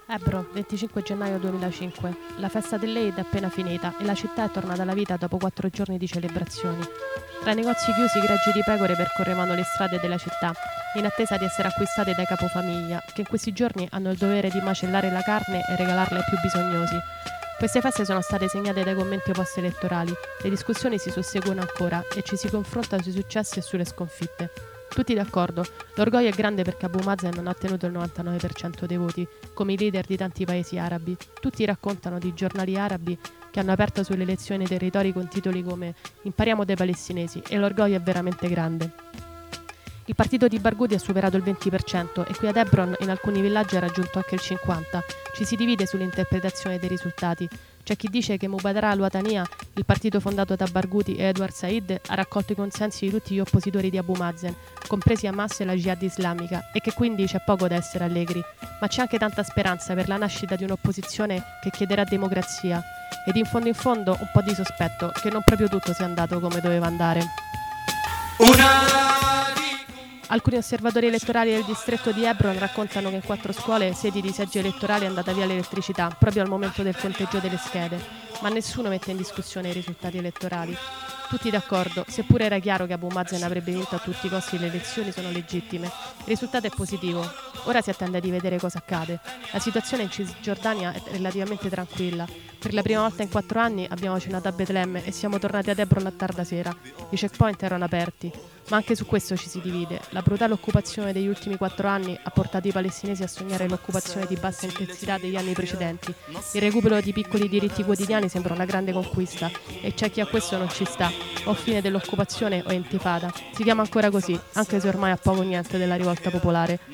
Hebron, 25 gennaio 2005. La festa dell'Eid è appena finita e la città è tornata alla vita dopo 4 giorni di celebrazioni. Tra i negozi chiusi, greggi di pecore percorrevano le strade della città, in attesa di essere acquistate dai capofamiglia, che in questi giorni hanno il dovere di macellare la carne e regalarla ai più bisognosi. Queste feste sono state segnate dai commenti post-elettorali, le discussioni si susseguono ancora e ci si confronta sui successi e sulle sconfitte. Tutti d'accordo, l'orgoglio è grande perché Abu Mazen non ha ottenuto il 99% dei voti, come i leader di tanti paesi arabi. Tutti raccontano di giornali arabi che hanno aperto sulle elezioni dei territori con titoli come "Impariamo dai palestinesi" e l'orgoglio è veramente grande. Il partito di Barghouti ha superato il 20% e qui ad Hebron in alcuni villaggi ha raggiunto anche il 50%. Ci si divide sull'interpretazione dei risultati. C'è chi dice che Mubarak al-Wataniya, il partito fondato da Barghouti e Edward Said, ha raccolto i consensi di tutti gli oppositori di Abu Mazen, compresi Hamas e la Jihad islamica, e che quindi c'è poco da essere allegri. Ma c'è anche tanta speranza per la nascita di un'opposizione che chiederà democrazia ed in fondo un po' di sospetto che non proprio tutto sia andato come doveva andare. Alcuni osservatori elettorali del distretto di Hebron raccontano che in 4 scuole, sedi di seggi elettorali, è andata via l'elettricità proprio al momento del conteggio delle schede, ma nessuno mette in discussione i risultati elettorali. Tutti d'accordo, seppure era chiaro che Abu Mazen avrebbe vinto a tutti i costi, le elezioni sono legittime. Il risultato è positivo. Ora si attende di vedere cosa accade. La situazione in Cisgiordania è relativamente tranquilla. Per la prima volta in 4 anni abbiamo cenato a Betlemme e siamo tornati ad Hebron a tarda sera. I checkpoint erano aperti. Ma anche su questo ci si divide. La brutale occupazione degli ultimi 4 anni ha portato i palestinesi a sognare l'occupazione di bassa intensità degli anni precedenti. Il recupero di piccoli diritti quotidiani sembra una grande conquista e c'è chi a questo non ci sta. O fine dell'occupazione o intifada. Si chiama ancora così, anche se ormai ha poco o niente della rivolta popolare.